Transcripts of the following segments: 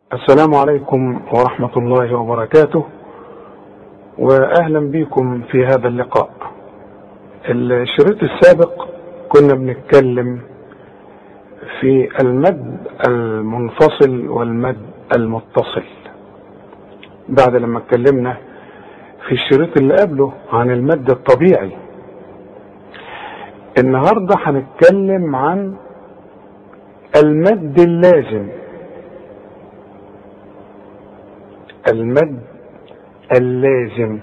السلام عليكم ورحمة الله وبركاته، وأهلا بكم في هذا اللقاء. الشريط السابق كنا بنتكلم في المد المنفصل والمد المتصل، بعد لما اتكلمنا في الشريط اللي قبله عن المد الطبيعي. النهاردة هنتكلم عن المد اللازم، المد اللازم،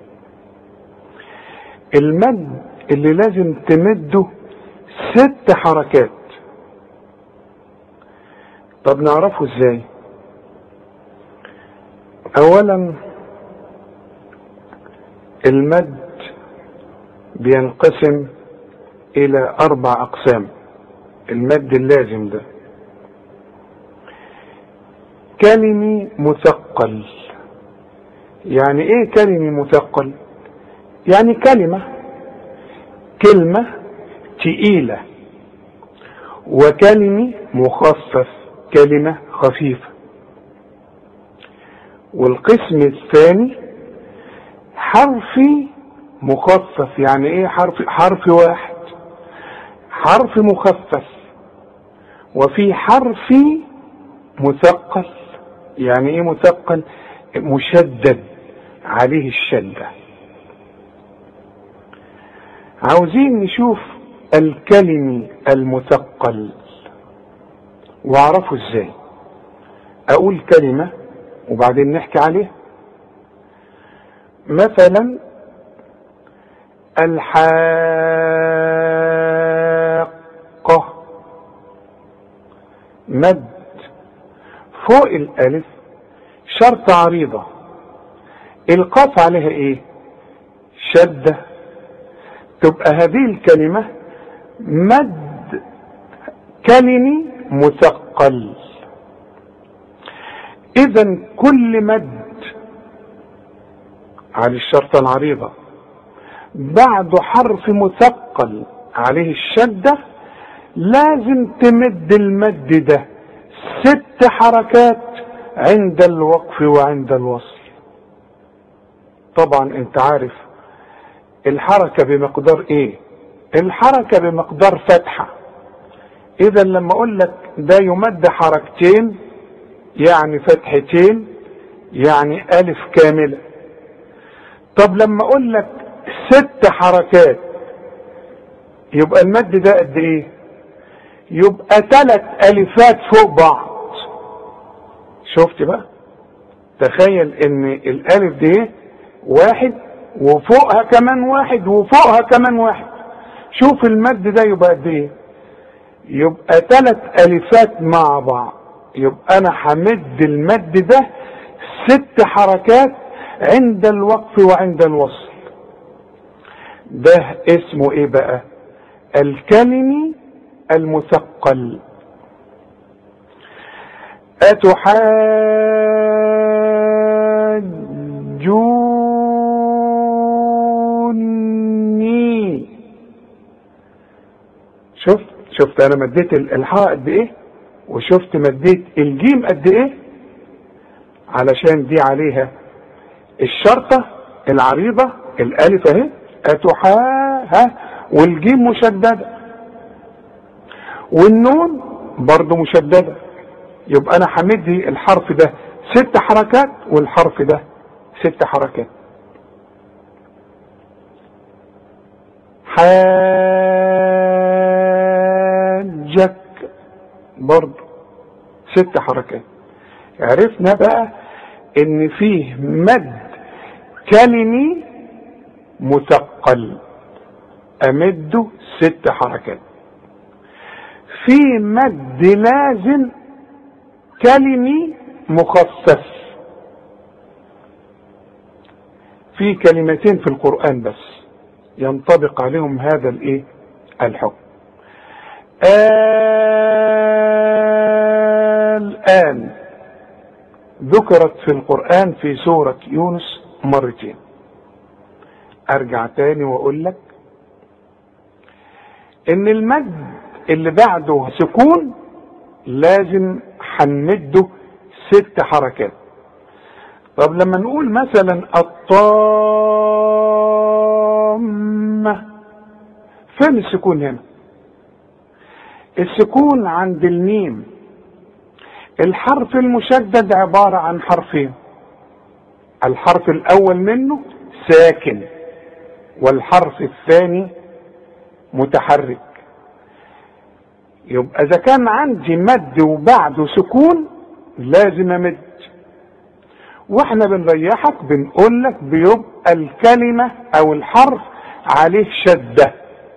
المد اللي لازم تمده 6 حركات. طب نعرفه ازاي؟ اولا المد بينقسم الى 4 اقسام. المد اللازم ده كلمي مثقل. يعني ايه كلمي مثقل؟ يعني كلمة تقيلة، وكلمي مخفف، كلمة خفيفة. والقسم الثاني حرفي مخفف. يعني ايه حرف واحد، حرف مخفف. وفي حرفي مثقل. يعني ايه مثقل؟ مشدد عليه الشدة. عاوزين نشوف الكلمي المثقل واعرفه ازاي. اقول كلمة وبعدين نحكي عليها. مثلا الحاقة، مد فوق الالف شرطة عريضة، القاف عليها ايه؟ شدة. تبقى هذه الكلمة مد كلمي مثقل. اذا كل مد على الشرطة العريضة بعد حرف مثقل عليه الشدة لازم تمد المد ده 6 حركات عند الوقف وعند الوصل. طبعا انت عارف الحركة بمقدار ايه؟ الحركة بمقدار فتحة. اذا لما اقول لك ده يمد حركتين يعني فتحتين، يعني الف كاملة. طب لما اقول لك 6 حركات يبقى المد ده قد ايه؟ يبقى 3 الفات فوق بعض. شفت بقى؟ تخيل ان الالف دي 1 وفوقها كمان 1 وفوقها كمان 1. شوف المد ده يبقى قد ايه؟ يبقى 3 الفات مع بعض. يبقى انا همد المد ده 6 حركات عند الوقف وعند الوصل. ده اسمه ايه بقى؟ الكلمي المثقل. أتحاجوني. شفت انا مديت الحاء قد ايه، وشفت مديت الجيم قد ايه، علشان دي عليها الشرطة العريضة الالف اهي ها، والجيم مشددة، والنون برضو مشددة. يبقى انا همدي الحرف ده 6 حركات والحرف ده 6 حركات. حاجك برضو 6 حركات. عرفنا بقى ان فيه مد كلمي مثقل امده 6 حركات. في مد لازم كلمي مخفف. في كلمتين في القرآن بس ينطبق عليهم هذا الايه؟ الحكم. الآن ذكرت في القرآن في سورة يونس مرتين. ارجع تاني واقول لك ان المد اللي بعده سكون لازم هنمده 6 حركات. طب لما نقول مثلا الطامة، فين السكون هنا؟ السكون عند الميم. الحرف المشدد عبارة عن حرفين، الحرف الأول منه ساكن والحرف الثاني متحرك. يبقى إذا كان عندي مد وبعده سكون لازم أمد، واحنا بنريحك بنقول لك بيبقى الكلمة أو الحرف عليه شدة.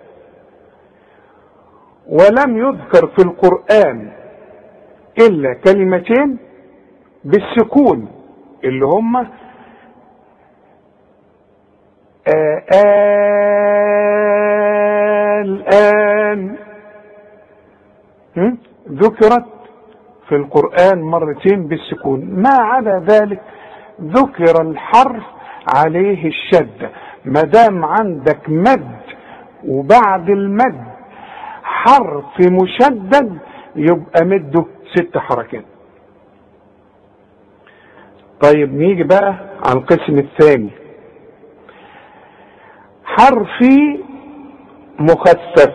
ولم يذكر في القرآن إلا كلمتين بالسكون اللي هما الآن، ذكرت في القرآن مرتين بالسكون. ما عدا ذلك ذكر الحرف عليه الشدة. ما دام عندك مد وبعد المد حرف مشدد يبقى مده 6 حركات. طيب نيجي بقى على القسم الثاني، حرفي مخفف.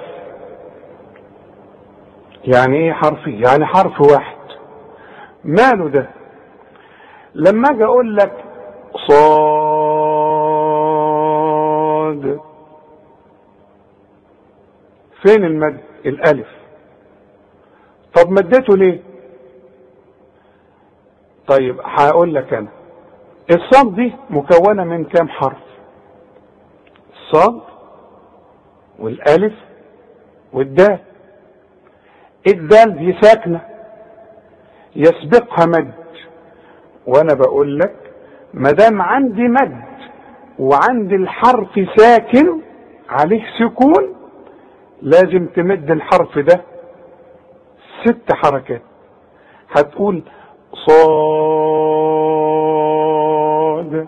يعني ايه حرفي؟ يعني حرف واحد. ماله ده؟ لما اجي اقول لك صاد، فين المد؟ الالف. طب مدته ليه؟ طيب هقول لك انا، الصاد دي مكونه من كام حرف؟ الصاد والالف والدال. الدال دي ساكنه يسبقها مد، وانا بقول لك ما دام عندي مد وعندي الحرف ساكن عليه سكون لازم تمد الحرف ده 6 حركات. هتقول صاد.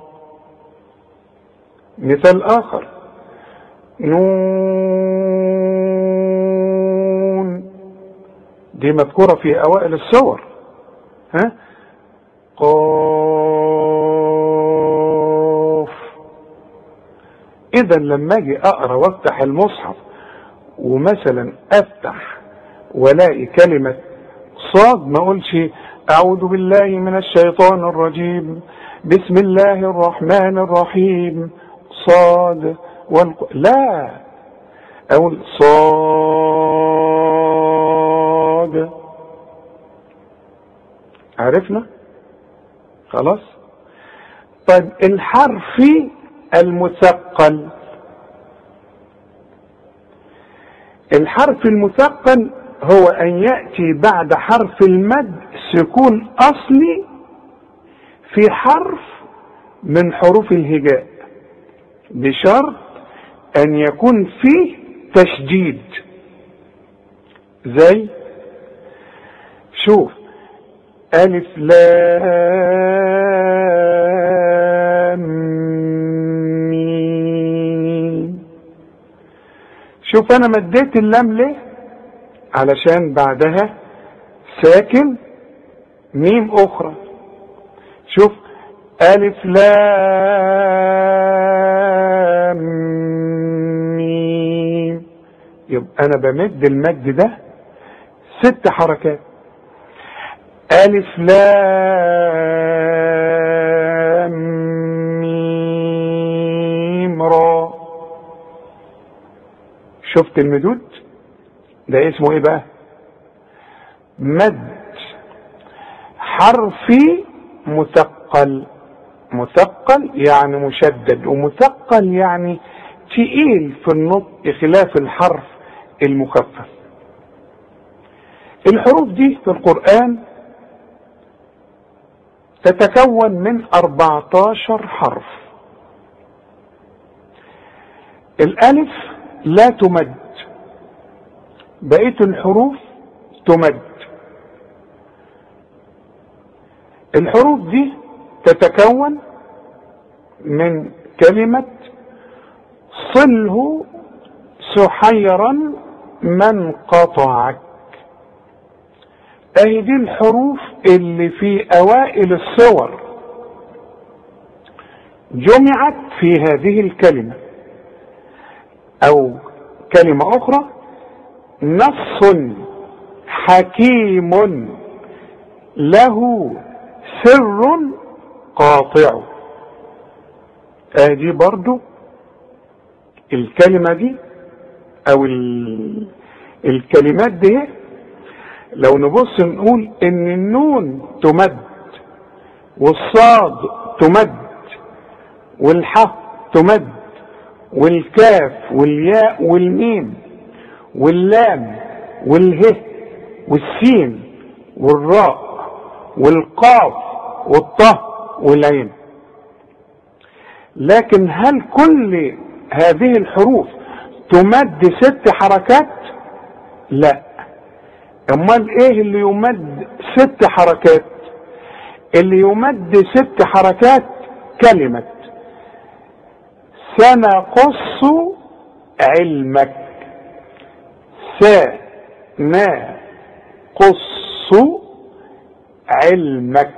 مثال اخر، نون، دي مذكورة في اوائل السور. قاف. اذا لما اجي اقرا وافتح المصحف ومثلا افتح ولاقي كلمة صاد ما اقولش اعوذ بالله من الشيطان الرجيم بسم الله الرحمن الرحيم صاد لا، اقول صاد. عرفنا؟ خلاص. طيب الحرف المثقل، الحرف المثقل هو ان يأتي بعد حرف المد سكون اصلي في حرف من حروف الهجاء بشرط ان يكون فيه تشديد. زي شوف الف لام ميم. شوف انا مديت اللام ليه؟ علشان بعدها ساكن ميم اخرى. شوف الف لام ميم، يبقى انا بمد المد ده 6 حركات. الف لام ميم را. شفت المدود ده اسمه ايه بقى؟ مد حرفي مثقل. مثقل يعني مشدد، ومثقل يعني تقيل في النطق خلاف الحرف المخفف. الحروف دي في القرآن تتكون من 14 حرف. الألف لا تمد، بقية الحروف تمد. الحروف دي تتكون من كلمة صله سحيرا من قطعك. اهي دي الحروف اللي في اوائل الصور جمعت في هذه الكلمة، او كلمة اخرى نص حكيم له سر قاطع. ادي برضو الكلمة دي او الكلمات دي لو نبص نقول ان النون تمد والصاد تمد والحاء تمد والكاف والياء والميم واللام والهاء والسين والراء والقاف والطاء والعين. لكن هل كل هذه الحروف تمد 6 حركات؟ لا. امال ايه اللي يمد 6 حركات؟ اللي يمد 6 حركات كلمة سنقص علمك. سنقص علمك.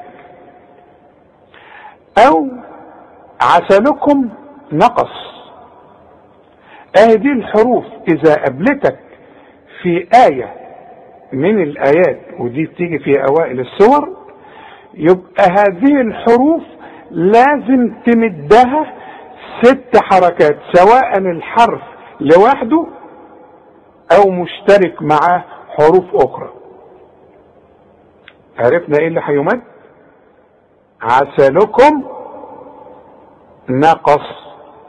او عسلكم نقص. دي الحروف اذا قابلتك في آية من الآيات، ودي بتيجي في اوائل السور، يبقى هذه الحروف لازم تمدها 6 حركات، سواء الحرف لوحده او مشترك معاه حروف اخرى. عرفنا ايه اللي هيمد؟ عسلكم نقص.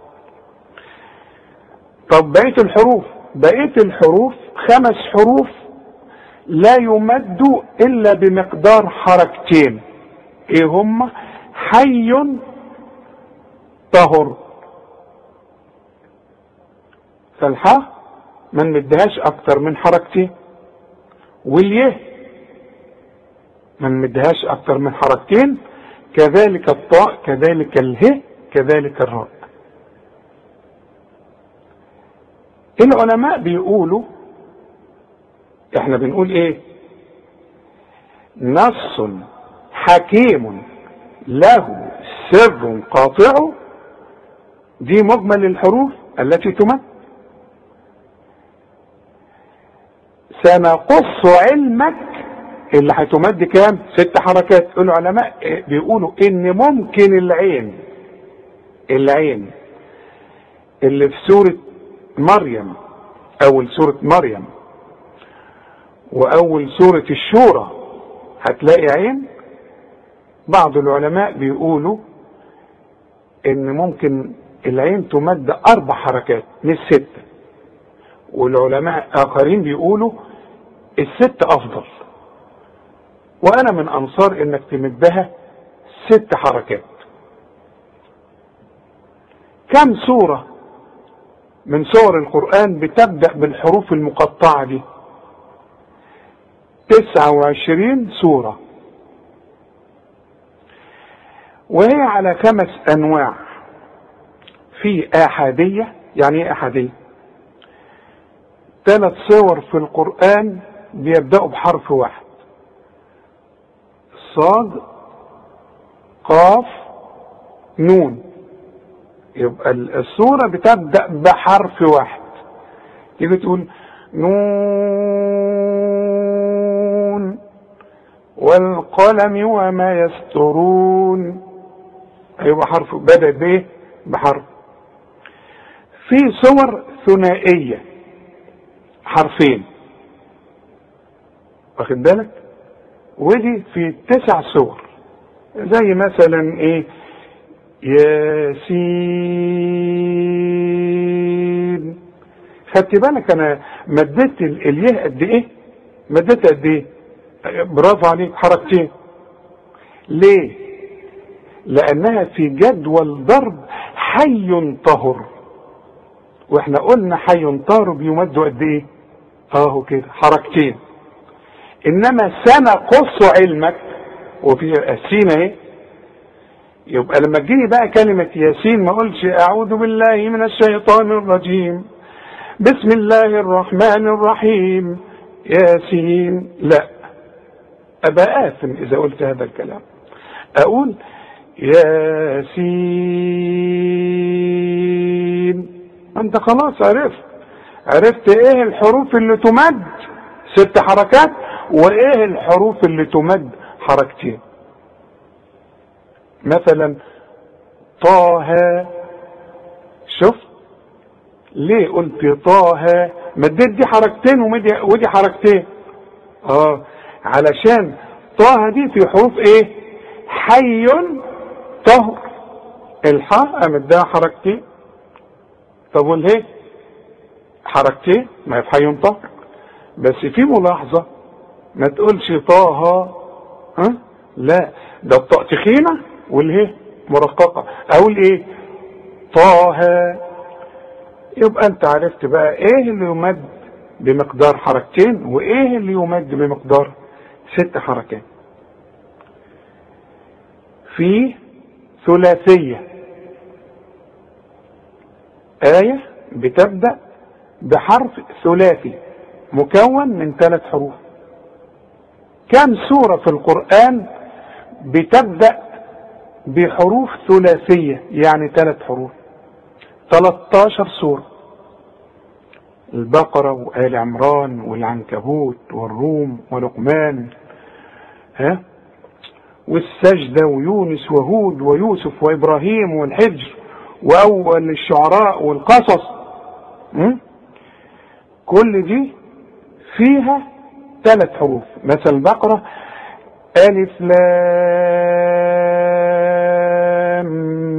طب بقية الحروف؟ بقية الحروف 5 حروف لا يمد الا بمقدار حركتين. ايه هم؟ حي طهر. فالحاء ما نمدهاش اكتر من حركتين، واليه ما نمدهاش اكتر من حركتين، كذلك الطاء، كذلك اله، كذلك الراء. العلماء بيقولوا، احنا بنقول ايه؟ نص حكيم له سر قاطع. دي مجمل الحروف التي تمد. سنقص علمك اللي هتمد كام؟ 6 حركات. العلماء بيقولوا ان ممكن العين اللي في سورة مريم، اول سورة مريم واول سورة الشورى هتلاقي عين. بعض العلماء بيقولوا ان ممكن العين تمد 4 حركات مش 6، والعلماء اخرين بيقولوا 6 افضل. وانا من انصار انك تمدها 6 حركات. كم سورة من سور القرآن بتبدأ بالحروف المقطعة دي؟ 29 سورة، وهي على 5 انواع. في احادية. يعني ايه احادية؟ 3 سور في القرآن بيبدأوا بحرف واحد: صاد، قاف، نون. يبقى السورة بتبدأ بحرف واحد. تيجي تقول نون والقلم وما يسطرون، هيبقى حرف بدأ بايه؟ بحرف. في سور ثنائية حرفين، واخد بالك؟ ودي في 9 سور، زي مثلا ايه؟ ياسين. خدت بالك انا مديت الياء قد ايه؟ مديتها قد ايه؟ برافو عليك، حركتين. ليه؟ لانها في جدول ضرب حي طهر، واحنا قلنا حي طهر بيمد قد ايه؟ اهو كده حركتين. انما سنقص علمك وفي السين اهي. يبقى لما تجيني بقى كلمة ياسين ما اقولش اعوذ بالله من الشيطان الرجيم بسم الله الرحمن الرحيم ياسين، لا، ابقى آثم اذا قلت هذا الكلام. اقول ياسين، انت خلاص عرفت ايه الحروف اللي تمد 6 حركات وايه الحروف اللي تمد حركتين. مثلا طه، شوف ليه قلت طه مديت دي حركتين ودي حركتين؟ علشان طه دي في حروف ايه؟ حي طهر، الحاء امدها حركتين. طب والهي حركتين، ما هي في حي طهر. بس في ملاحظة، ما تقولش طه لا، ده الطاء تخينة والهي مرققة. اقول ايه؟ طه. يبقى انت عرفت بقى ايه اللي يمد بمقدار حركتين وايه اللي يمد بمقدار 6 حركات. في ثلاثية، آية بتبدأ بحرف ثلاثي مكون من 3 حروف. كم سورة في القرآن بتبدأ بحروف ثلاثية يعني 3 حروف؟ 13 سورة. البقرة وآل عمران والعنكبوت والروم ولقمان والسجدة ويونس وهود ويوسف وإبراهيم والحجر وأول الشعراء والقصص. كل دي فيها 3 حروف. مثل البقرة ألف لام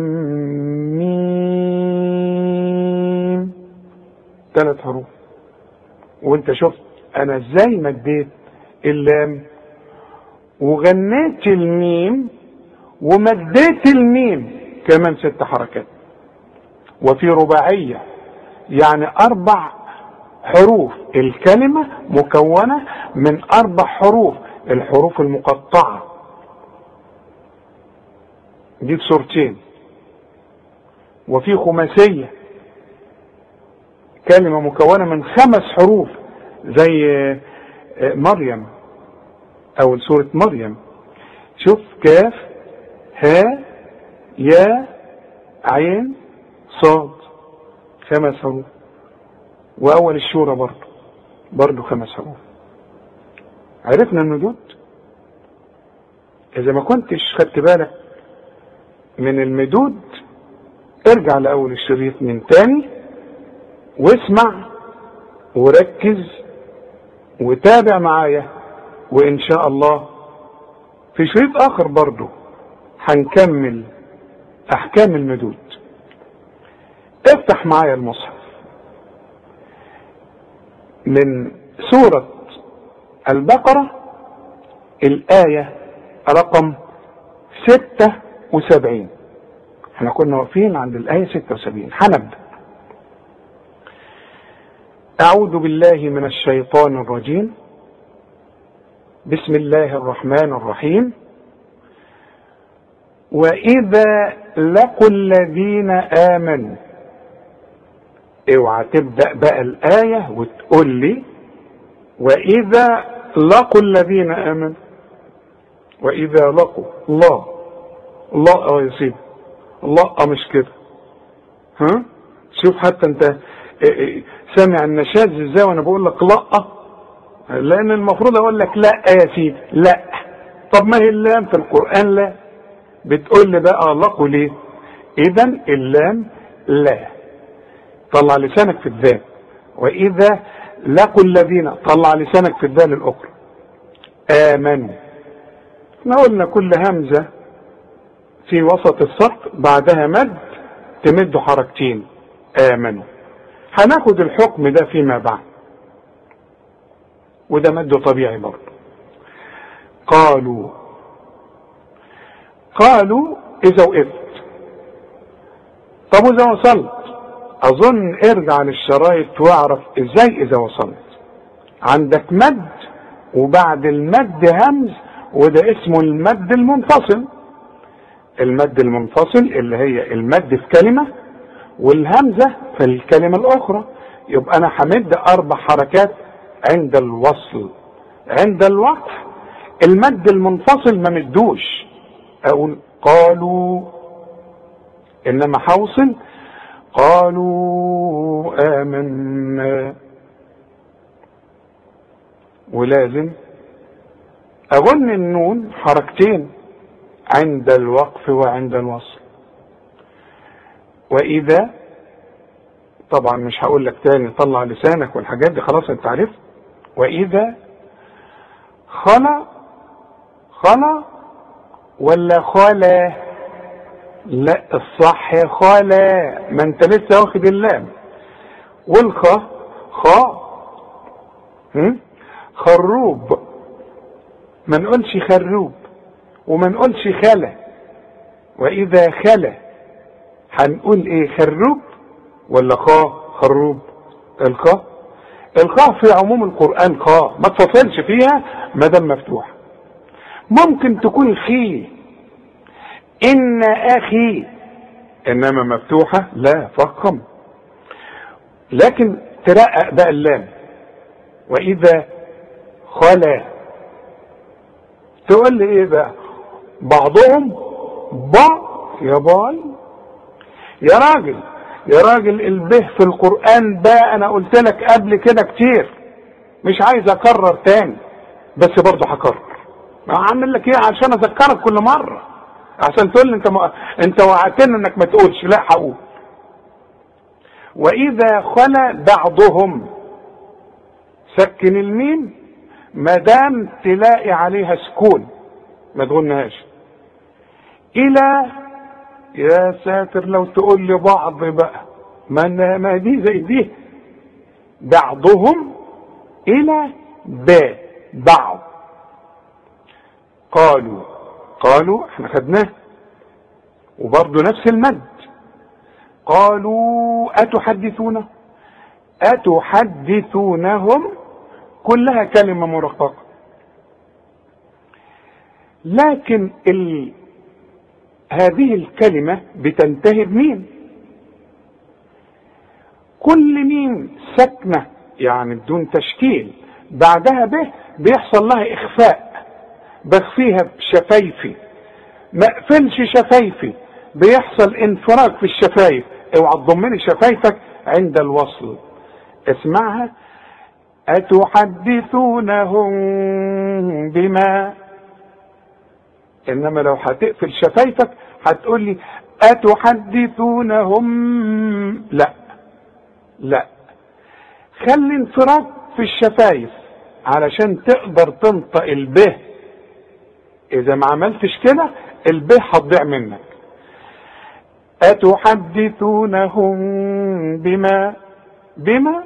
ميم، 3 حروف. وانت شفت انا ازاي مديت اللام وغنيت الميم ومديت الميم كمان 6 حركات. وفي رباعية يعني 4 حروف، الكلمة مكونة من 4 حروف، الحروف المقطعة دي في سورتين. وفي خماسية كلمة مكونة من 5 حروف زي مريم او سورة مريم. شوف كاف ها يا عين صاد، 5 حروف. واول الشورى برضو 5 حروف. عرفنا المدود. اذا ما كنتش خدت بالك من المدود ارجع لاول الشريط من تاني واسمع وركز وتابع معايا، وان شاء الله في شريط اخر برضو هنكمل احكام المدود. افتح معايا المصحف من سورة البقرة الآية رقم 76. احنا كنا واقفين عند الآية 76. هنبدأ. أعوذ بالله من الشيطان الرجيم. بسم الله الرحمن الرحيم. وإذا لقوا الذين آمنوا. اوعى تبدأ بقى الآية وتقول لي وإذا لقوا الذين آمنوا. وإذا لقوا الله يا سيدي، الله مش كده. شوف حتى انت سامع النشاز ازاي وانا بقول لك لا، لان المفروض اقول لك لا يا سيدي لا. طب ما هي اللام في القرآن لا، بتقول لي بقى لقوا ليه؟ اذا اللام لا. طلع لسانك في الذال. واذا لقوا الذين، طلع لسانك في الذال الاخرى. امنوا. احنا قلنا كل همزة في وسط السطر بعدها مد تمد حركتين. امنوا. هناخد الحكم ده فيما بعد، وده مد طبيعي برضه. قالوا اذا وقفت. طب واذا وصلت؟ اظن ارجع للشرايط واعرف ازاي اذا وصلت. عندك مد وبعد المد همز، وده اسمه المد المنفصل. المد المنفصل اللي هي المد في كلمة والهمزة في الكلمة الاخرى. يبقى انا همد 4 حركات عند الوصل. عند الوقف المد المنفصل ما مدوش، اقول قالوا، انما حوصل قالوا آمنا. ولازم اغن النون حركتين عند الوقف وعند الوصل. واذا، طبعا مش هقول لك تاني طلع لسانك والحاجات دي، خلاص انت عارف. واذا خلا، خلا ولا خلا؟ لا الصح خلا، ما انت لسه واخد اللام. والخا خا، خروب، ما نقولش خروب وما نقولش خلا. واذا خلا هنقول ايه، خروب ولا خا خروب؟ الخا، الخاء في عموم القرآن خاء، ما تفصلش فيها ما دام مفتوحة. ممكن تكون خي، إن أخي، إنما مفتوحة لا فخم. لكن ترقق بقى اللام. وإذا خلا تقول لي إيه بقى؟ بعضهم يا بال يا راجل، يا راجل البه في القرآن ده انا قلت لك قبل كده كتير، مش عايز اكرر تاني، بس برضه هكرر. اعمل لك ايه عشان اذكرك كل مرة؟ عشان تقول لي انت وعدتني انك ما تقولش. لا هقول. واذا خلا بعضهم، سكن الميم ما دام تلاقي عليها سكون ما تغنهاش. الى، يا ساتر لو تقول لي بعض بقى، ما دي زي دي. بعضهم الى بعض. قالوا احنا خدناه وبرضه نفس المد. قالوا أتحدثونهم، كلها كلمة مرققة. لكن هذه الكلمة بتنتهي بميم، كل ميم سكنة يعني بدون تشكيل بعدها به بيحصل لها إخفاء، بخفيها بشفايفي، ما اقفلش شفايفي، بيحصل انفراج في الشفايف. اوعى تضمني شفايفك عند الوصل. اسمعها، أتحدثونهم بما، انما لو هتقفل شفايفك هتقول لي أتحدثونهم، لا خلي انفراج في الشفايف علشان تقدر تنطق البه. اذا ما عملتش كده البه هتضيع منك. أتحدثونهم بما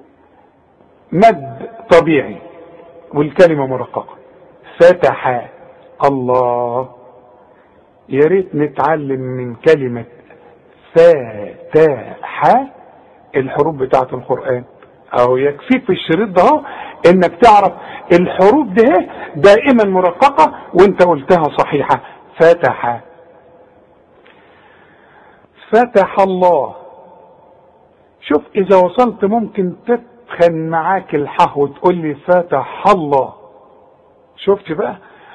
مد طبيعي والكلمة مرققة. فتح، الله، يا ريت نتعلم من كلمة فتح الحروف بتاعت القرآن. او يكفيك في الشريط ده انك تعرف الحروف ده دائما مرققة وانت قلتها صحيحة. فتح الله. شوف اذا وصلت ممكن تتخن معاك الحاء وتقول لي فتح الله. شفت بقى؟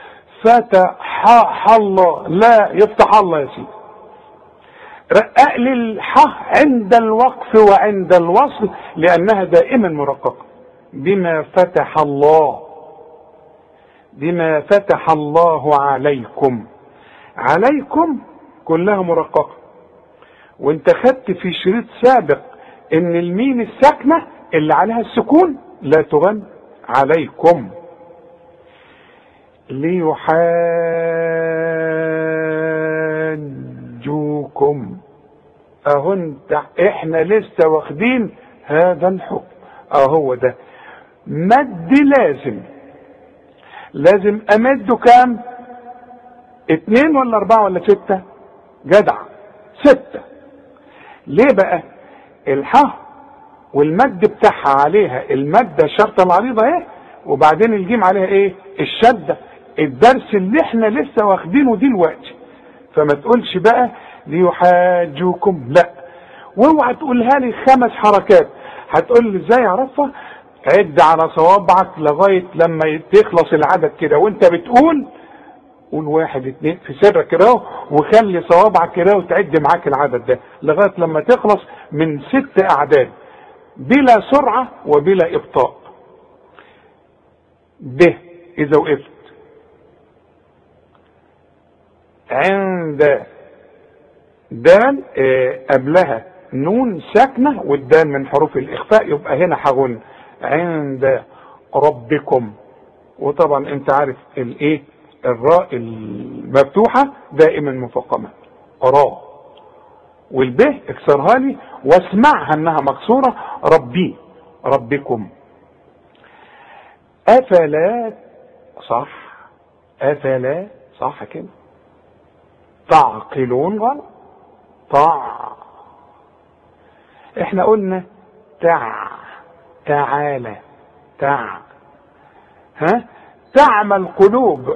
فتح الله، لا يفتح الله يا سيدي. رقق لي الحاء عند الوقف وعند الوصل لانها دائما مرققه. بما فتح الله، بما فتح الله عليكم. عليكم كلها مرققه. وانت خدت في شريط سابق ان الميم الساكنه اللي عليها السكون لا تغن. عليكم. ليحاجوكم، اهو احنا لسه واخدين هذا الحكم. اهو ده مد لازم امده كام؟ 2 ولا 4 ولا 6؟ جدع 6. ليه بقى؟ الحاء والمد بتاعها عليها المادة الشرطة العريضة اهي، وبعدين الجيم عليها ايه؟ الشدة. الدرس اللي احنا لسه واخدينه دلوقتي. فما تقولش بقى ليحاجوكم، لا. واوعى تقولها لي 5 حركات. هتقول لي ازاي اعرفها؟ عد على صوابعك لغاية لما تخلص العدد كده، وانت بتقول قول 1 2 في سرك كده، وخلي صوابعك كده وتعد معاك العدد ده لغاية لما تخلص من 6 أعداد بلا سرعة وبلا إبطاء. ب إذا وقفت عند دال قبلها نون ساكنة، والدال من حروف الإخفاء، يبقى هنا هقول عند ربكم. وطبعا انت عارف الايه الراء المفتوحة دائما مفخمة راء، والب اكسرها لي واسمعها انها مكسورة ربي ربكم. افلا صح، افلا صح كده. تعقلون غلط، احنا قلنا تعالى تعمى القلوب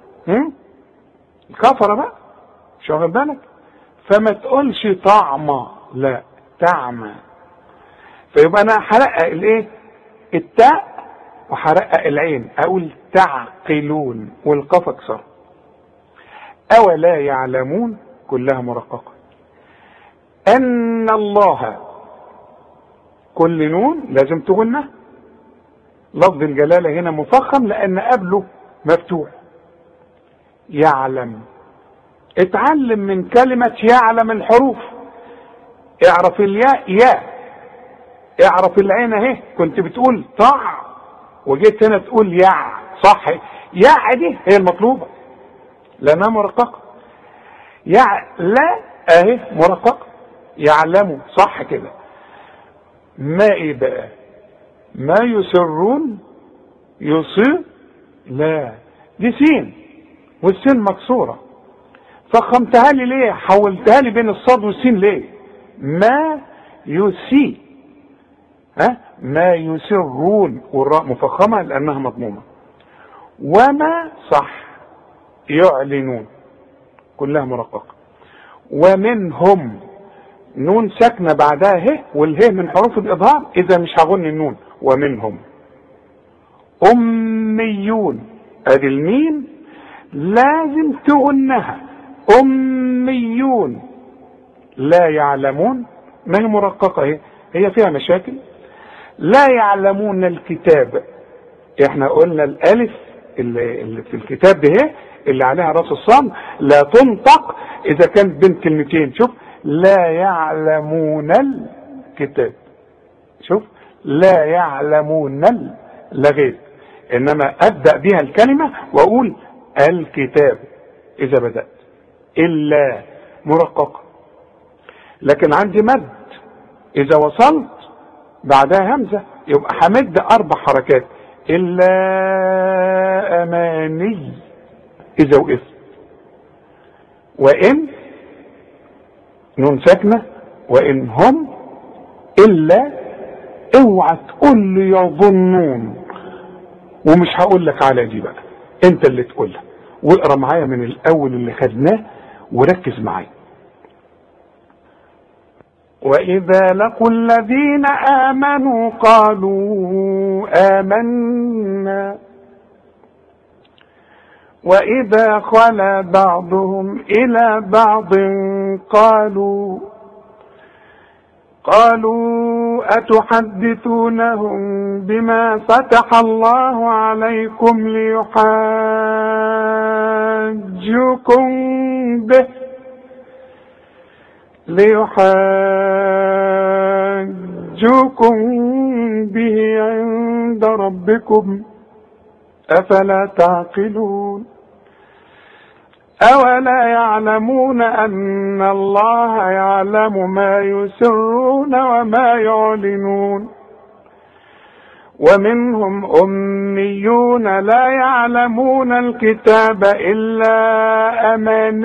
كفر بقى، مش واخد بالك؟ فما تقولش طعمة، لا تعمى. فيبقى انا هرقق الايه التاء وهرقق العين، اقول تعقلون والقاف اكسر. اولا يعلمون كلها مرققة. ان الله كل نون لازم تغنى، لفظ الجلالة هنا مفخم لان قبله مفتوح. يعلم، اتعلم من كلمة يعلم الحروف، اعرف الياء ياء، اعرف العين اهي، كنت بتقول طع وجيت هنا تقول يع، صح؟ يع دي هي المطلوبة لانها مرققة. يع لا اهي مرققة. يعلموا صح كده. ما ايه بقى؟ ما يسرون يصير، لا دي سين والسين مكسورة، فخمتها لي ليه؟ حولتها لي بين الصاد والسين ليه؟ ما يسي ما يسرون، والراء مفخمة لأنها مضمومة. وما صح يعلنون كلها مرققة. ومنهم نون ساكنة بعدها ه، والهه من حروف الإظهار، إذا مش هغني النون. ومنهم أميون، أدي الميم لازم تغنها. أميون لا يعلمون، ما هي مرققة هي فيها مشاكل. لا يعلمون الكتاب، احنا قلنا الالف اللي في الكتاب ده اللي عليها راس الصاد لا تنطق اذا كانت بين كلمتين. شوف لا يعلمون الكتاب، شوف لا يعلمون لغيت، انما ابدأ بها الكلمة واقول الكتاب اذا بدأت. الا مرققة. لكن عندي مد اذا وصلت بعدها همزة يبقى همد 4 حركات. الا اماني اذا وقفت. وان نون ساكنة، وان هم الا، اوعى تقول لي يظنون، ومش هقول لك على دي بقى، انت اللي تقولها. واقرا معايا من الاول اللي خدناه وركز معايا. وإذا لقوا الذين آمنوا قالوا آمنا، وإذا خلا بعضهم إلى بعض قالوا أتحدثونهم بما فتح الله عليكم ليحاجوكم به عند ربكم أفلا تعقلون. أولا يعلمون أن الله يعلم ما يسرون وما يعلنون. ومنهم أميون لا يعلمون الكتاب إلا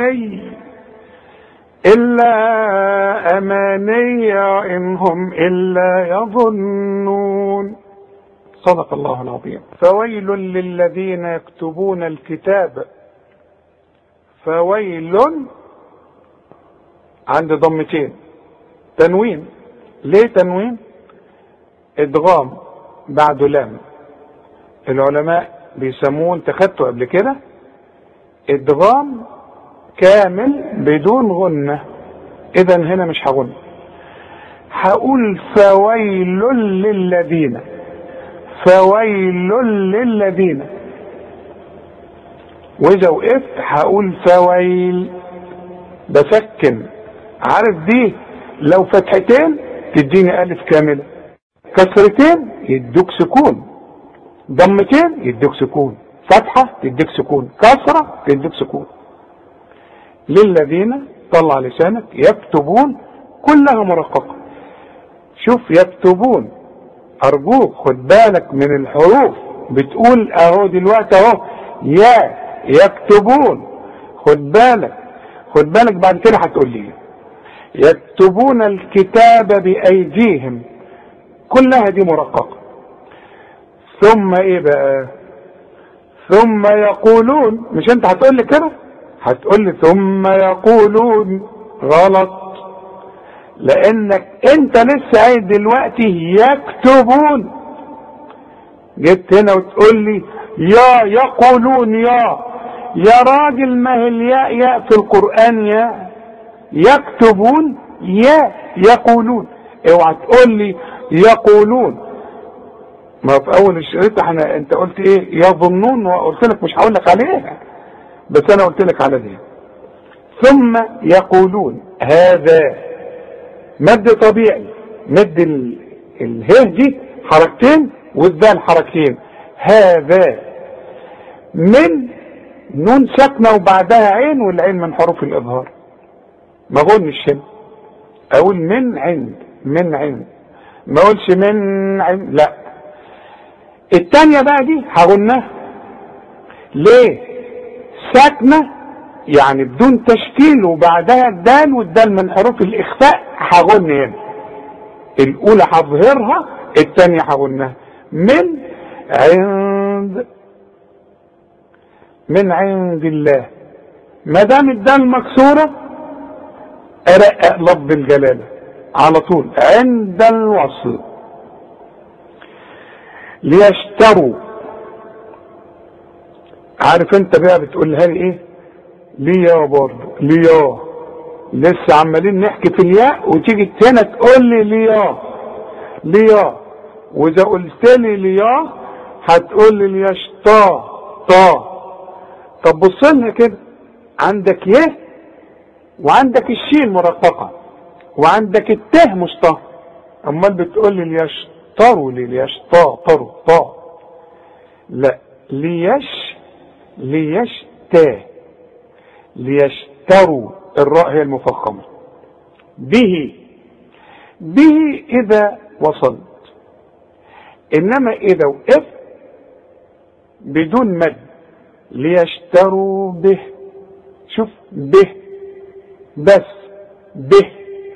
أماني إن هم إلا يظنون. صدق الله العظيم. فويل للذين يكتبون الكتاب، فويل عند ضمتين، تنوين. ليه تنوين؟ ادغام بعده لام. العلماء بيسموه، انت خدته قبل كده، ادغام كامل بدون غنة. اذا هنا مش هغن، هقول فويل للذين، فويل للذين. واذا وقفت هقول فويل، بسكن. عارف دي لو فتحتين تديني الف كامله، كسرتين يدوك سكون، ضمتين يدوك سكون، فتحه تديك سكون، كسره تديك سكون. للذين طلع لسانك يكتبون كلها مرققه. شوف يكتبون، ارجوك خد بالك من الحروف. بتقول اهو دلوقتي اهو يا يكتبون، خد بالك خد بالك. بعد كده هتقول لي يكتبون الكتاب بايديهم، كلها دي مرققه. ثم ايه بقى؟ ثم يقولون. مش انت هتقول لي كده؟ هتقول لي ثم يقولون. غلط، لانك انت لسه قايل دلوقتي يكتبون. جيت هنا وتقول لي يا يقولون. يا راجل، ما هي الياء ياء في القرآن يا. يكتبون يا يقولون. اوعى تقول لي يقولون. ما في اول الشريط انت قلت ايه؟ يظنون، وقلت لك مش هقول لك عليها، بس انا قلت لك على دي. ثم يقولون، هذا مد طبيعي. مد اله دي حركتين والذال حركتين. هذا من نون ساكنه وبعدها عين، والعين من حروف الاظهار. ما اقولش هنا، اقول من عند، من عند، ما اقولش من عند. لا، الثانيه بقى دي هغنها. ليه؟ ساكنه يعني بدون تشكيل وبعدها الدال، والدال من حروف الاخفاء. هغن هنا، الاولى هظهرها، الثانيه هغنها. من عند، من عند الله. ما دام الدال مكسوره ارقق لفظ الجلاله على طول عند الوصل. ليشتروا. عارف انت بقى بتقولها لي ايه؟ ليا برضه، ليا. لسه عمالين نحكي في الياء وتيجي هنا تقول لي ليا، ليا. واذا قلت لي ليا هتقول لي ليشتا، طا. طب بص لنا كده، عندك يه وعندك الشين مرققه وعندك الته مش طا. امال بتقول لي ليشتروا، ليشتا طروا طا. لا، ليشتا، ليشتروا. الراء هي المفخمه. به اذا وصلت، انما اذا وقفت بدون مد. ليشتروا به. شوف به بس، به.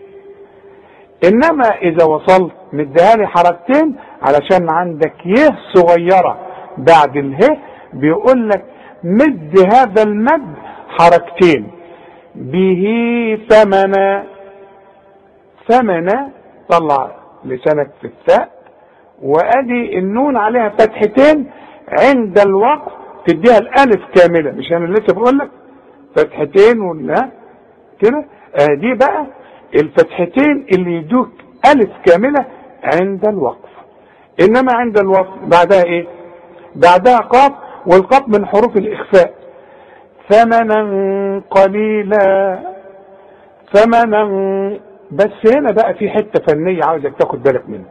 انما اذا وصلت مديها لي حركتين علشان عندك يه صغيره بعد اله. بيقول لك مد هذا المد حركتين. به ثمنا، ثمنا. طلع لسانك في الثاء، وادي النون عليها فتحتين. عند الوقف تديها الالف كامله. مش انا لسه بقول لك فتحتين ولا كده؟ دي بقى الفتحتين اللي يدوك الف كامله عند الوقف. انما عند الوقف بعدها ايه؟ بعدها قاف، والقاف من حروف الاخفاء. ثمنا قليلا، ثمنا. بس هنا بقى في حته فنيه عاوزك تاخد بالك منها.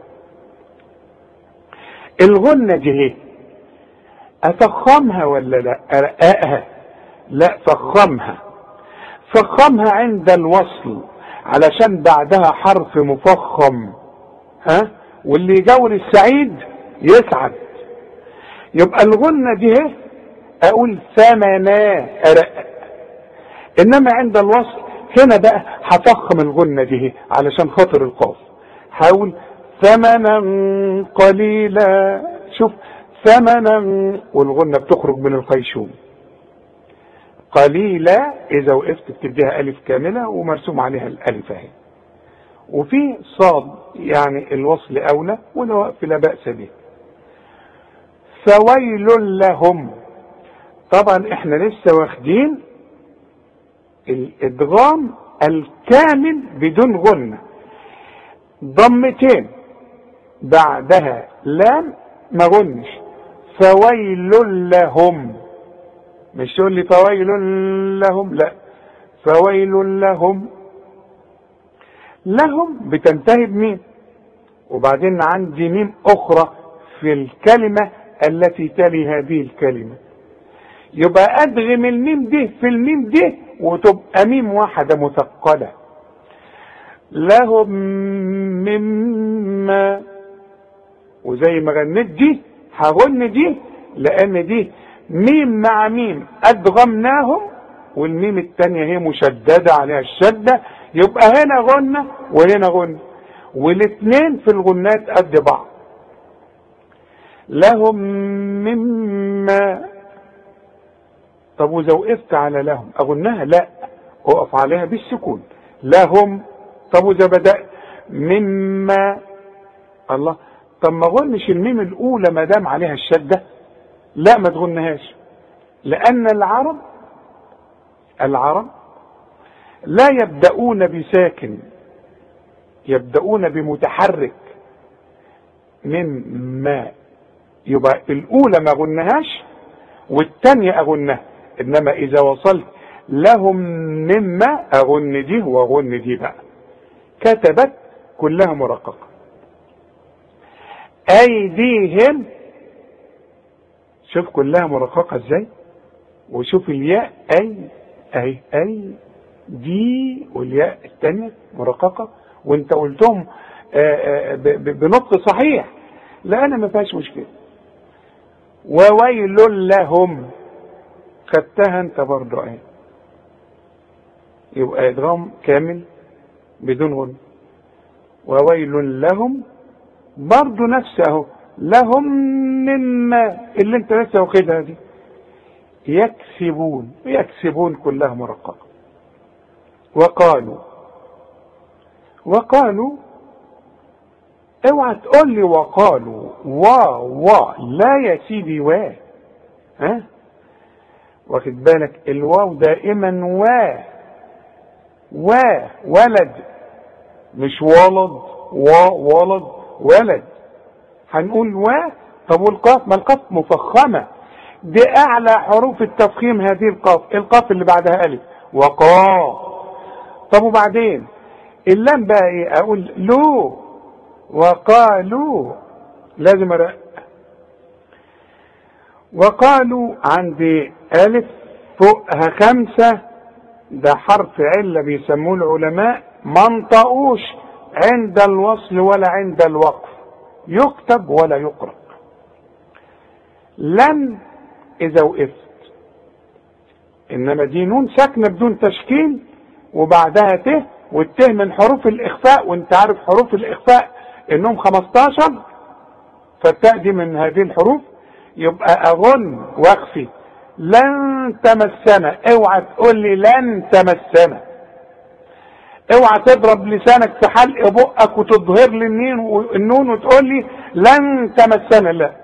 الغنه دي ايه؟ افخمها ولا لا؟ ارققها؟ لا، فخمها. فخمها عند الوصل علشان بعدها حرف مفخم. واللي يجاور السعيد يسعد. يبقى الغنة دي ايه؟ اقول ثمنا، ارقق. انما عند الوصل هنا بقى هفخم الغنة دي علشان خاطر القاف. هقول ثمنا قليلا. شوف، ثمنا، والغنة بتخرج من الخيشوم. قليلا اذا وقفت بتديها الف كاملة ومرسوم عليها الالف اهي. وفي صاد يعني الوصل اولى، وده وقف لا بأس به. فويل لهم. طبعا احنا لسه واخدين الادغام الكامل بدون غنة، ضمتين بعدها لام ما غنش، فويل لهم. مش تقول لي فويل لهم، لا، فويل لهم. لهم بتنتهي بميم، وبعدين عندي ميم اخرى في الكلمة التي تلي هذه الكلمة، يبقى ادغم الميم دي في الميم دي وتبقى ميم واحدة مثقلة. لهم مما، وزي ما غنيت دي هغن دي، لان دي ميم مع ميم ادغمناهم، والميم التانية هي مشددة عليها الشدة، يبقى هنا غنة وهنا غنة، والاثنين في الغنات قد بعض. لهم مما. طب واذا وقفت على لهم اغنها؟ لا، اقف عليها بالسكون. لهم. طب واذا بدأت مما، الله، طب ما غنش الميم الاولى ما دام عليها الشدة؟ لا، ما تغنهاش، لان العرب لا يبدأون بساكن، يبدأون بمتحرك مما، يبقى الاولى ما غنهاش والتانية اغنها، انما اذا وصلت لهم مما اغن دي واغن دي بقى. كتبت كلها مرققة. ايديهم، شوف كلها مرققة ازاي، وشوف الياء اي دي، والياء الثانيه مرققه، وانت قلتهم بنطق صحيح، لا انا ما فيهاش مشكله. وويل لهم، خدتها انت برضه اهي، يبقى ادغام كامل بدون غن. وويل لهم برضه نفسه اهو، لهم مما اللي انت لسه واخدها دي. يكسبون كلها مرققة. وقالوا اوعى تقول لي وقالوا لا يا سيدي، ها، واخد بالك؟ الواو دائما ولد، مش ولد، ولد ولد، هنقول طب والقاف؟ ما القاف مفخمة، دي اعلى حروف التفخيم هذه القاف اللي بعدها الف، طب وبعدين اللام بقى ايه؟ اقول لو، وقالوا لازم ارق. وقالوا عندي الف فوقها 5، ده حرف علة بيسموه العلماء ما انطقوش عند الوصل ولا عند الوقف، يكتب ولا يقرأ. لن اذا وقفت، انما دي نون ساكنه بدون تشكيل وبعدها ت، والت من حروف الاخفاء، وانت عارف حروف الاخفاء انهم 15، فالتاء دي من هذه الحروف، يبقى اغن واخفي. لن تمسنا، اوعى تقول لي لن تمسنا، اوعى تضرب لسانك في حلق بقك وتظهر لي النون وتقول لي لن تمسنا، لا،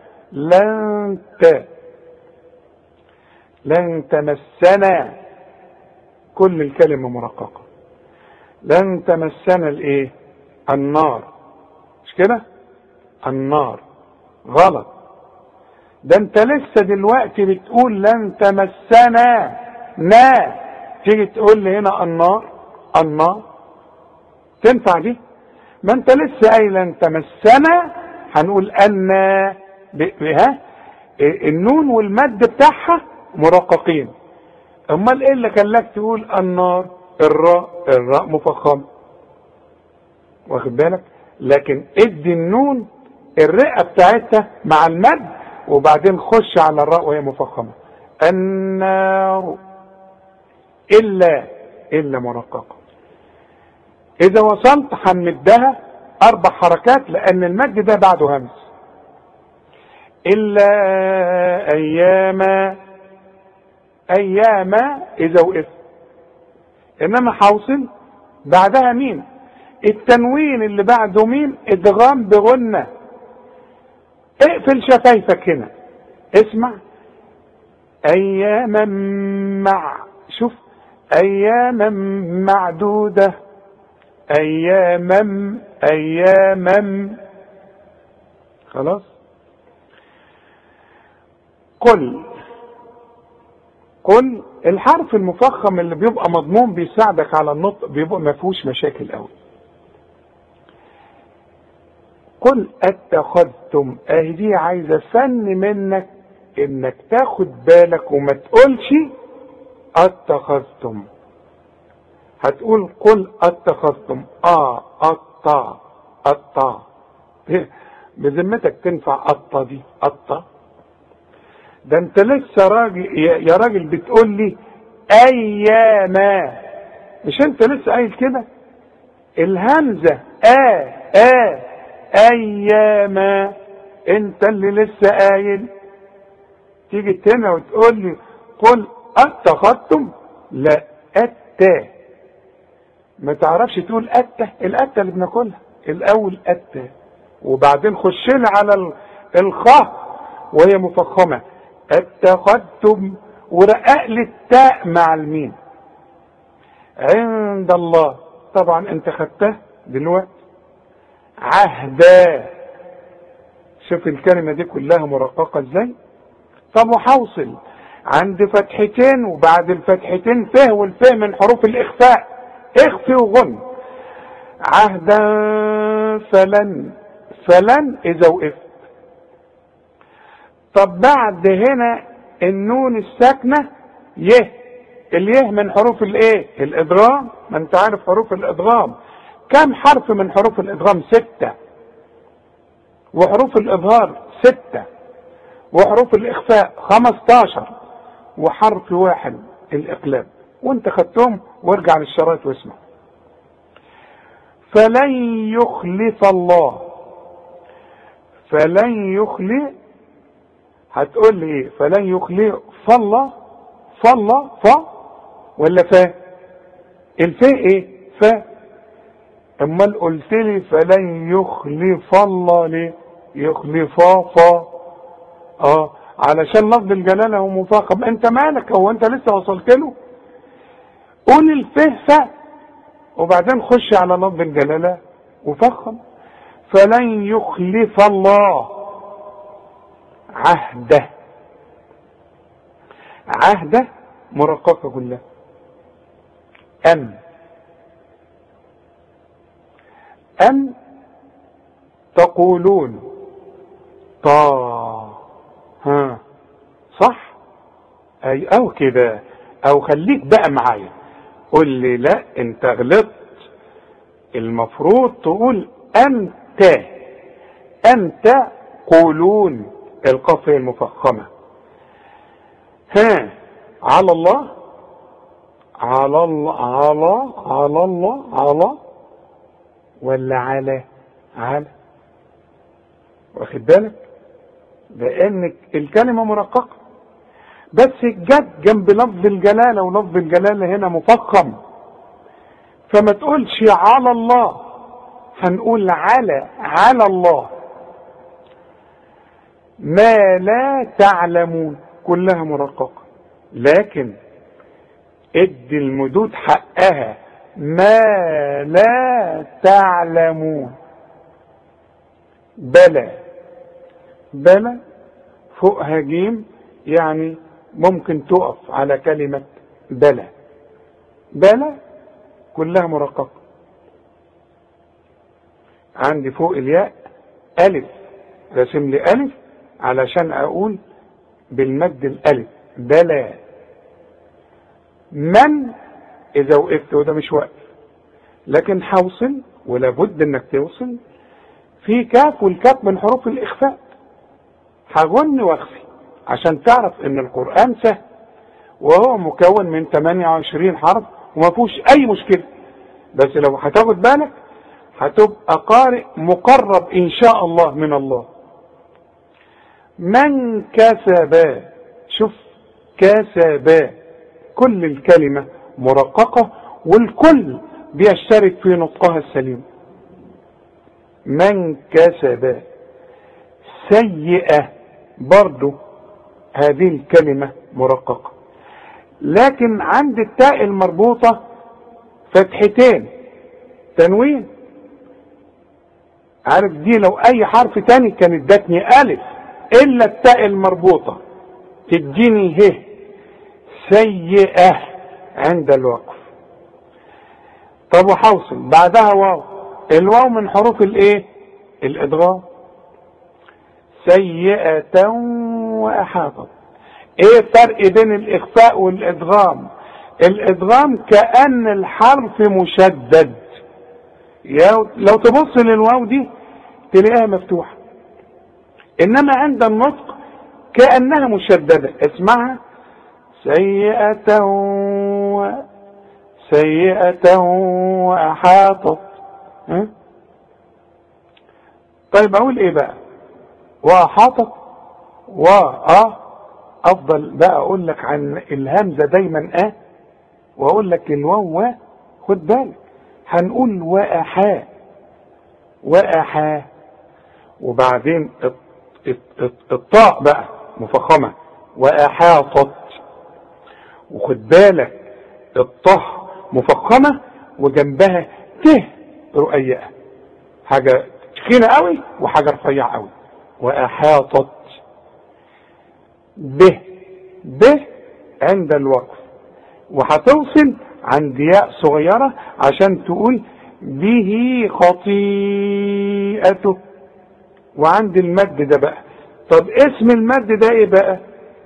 لن تمسنا، كل الكلمة مرققة. لن تمسنا الايه؟ النار، مش كده؟ النار غلط، ده انت لسه دلوقتي بتقول لن تمسنا، تيجي تقول لي هنا النار تنفع دي؟ ما انت لسه قايل لن تمسنا، هنقول ان النون والمد بتاعها مرققين. امال ايه اللي خلاك تقول النار؟ الراء مفخمه، واخد بالك؟ لكن ادي النون الرئه بتاعتها مع المد، وبعدين خش على الراء وهي مفخمه. النار الا مرققه. اذا وصلت هنمدها 4 حركات، لان المد ده بعده همس. الا اياما اذا وقفت، انما حوصل بعدها ميم، التنوين اللي بعده ميم ادغام بغنة. اقفل شفايفك هنا، اسمع، اياما شوف، اياما معدودة، اياما خلاص. قل الحرف المفخم اللي بيبقى مضمون بيساعدك على النطق، بيبقى ما فيهوش مشاكل قوي. قل اتخذتم، اهي دي عايزه فن منك انك تاخد بالك وما تقولش اتخذتم. هتقول قل اتخذتم، الطا بذمتك تنفع الطا دي؟ الطا ده انت لسه راجل يا راجل بتقول لي اياما، مش انت لسه قايل كده؟ الهمزه اياما، انت اللي لسه قايل. تيجي هنا وتقول لي قل اتخذتم؟ لا، التا ما تعرفش تقول التا اللي بناكلها الاول التا، وبعدين خش لي على الخاء وهي مفخمه اتخذتم، ورقق لي التاء مع الميم. عند الله طبعا انت خدتها دلوقتي. عهدا، شوف الكلمه دي كلها مرققه ازاي. طب وحوصل عند فتحتين وبعد الفتحتين فه، والفه من حروف الاخفاء، اخفي وغن. عهدا فلن اذا وقفت. طب بعد هنا النون الساكنه اليه من حروف الايه؟ الادغام. ما انت عارف حروف الادغام كم حرف من حروف الادغام؟ 6، وحروف الاظهار 6، وحروف الاخفاء 15، وحرف واحد الاقلاب. وانت خدتهم وارجع للشرايط واسمع. فلن يخلف الله، فلن يخلف، هتقول لي ايه؟ فلن يخلف الله، ولا فا؟ الفاء ايه؟ فا. امال قلت لي فلن يخلف الله ليه؟ يخلفا علشان لفظ الجلاله هو مفخم. انت مالك؟ هو انت لسه وصلت له؟ قول الفه فا وبعدين خش على لفظ الجلاله وفخم. فلن يخلف الله عهده مرققه كلها. أم تقولون صح؟ أي أو كده، أو خليك بقى معايا قول لي لا أنت غلطت، المفروض تقول أنت قولون، القاف هي المفخمة. على الله، ولا على واخد بالك؟ لان الكلمه مرققه بس جت جنب لفظ الجلاله، ولفظ الجلاله هنا مفخم، فما تقولش على الله، هنقول على الله. ما لا تعلمون كلها مرققه، لكن ادي المدود حقها. ما لا تعلمون. بلى فوقها جيم، يعني ممكن تقف على كلمة بلى كلها مرققة. عندي فوق الياء ألف، رسم لي ألف علشان أقول بالمد الألف بلى. من إذا وقفت، وده مش واقف لكن هوصل، ولا بد إنك توصل. في كاف، والكاف من حروف الإخفاء، هغن واخفي عشان تعرف إن القرآن سهل وهو مكون من 28 حرف وما فيهوش أي مشكلة. بس لو هتاخد بالك هتبقى قارئ مقرب إن شاء الله من الله. من كسب، شوف كسب، كل الكلمة مرققة والكل بيشترك في نطقها السليم. من كسب سيئة برضو هذه الكلمة مرققة. لكن عند التاء المربوطة فتحتين تنوين. عارف دي لو اي حرف تاني كانت ادتني الف، الا التاء المربوطة تديني ه سيئة عند الوقف. طب وحوصل بعدها واو، الواو من حروف الايه؟ الادغام. سيئة واحاطت. ايه الفرق بين الاخفاء والادغام؟ الادغام كأن الحرف مشدد، لو تبص للواو دي تلاقيها مفتوحة، انما عند النطق كأنها مشددة. اسمعها سيئة وأحاطت. طيب اقول ايه بقى؟ وأحاطت افضل بقى اقول لك عن الهمزة دايما واقول لك الواو خد بالك هنقول وأحا وبعدين الطاء بقى مفخمة وأحاطت، وخد بالك الطه مفخمة وجنبها ته رقيقة، حاجة تخينة قوي وحاجة رفيعة قوي. وأحاطت به عند الوقف، وهتوصل عند ياء صغيرة عشان تقول به خطيئته. وعند المد ده بقى، طب اسم المد ده ايه بقى؟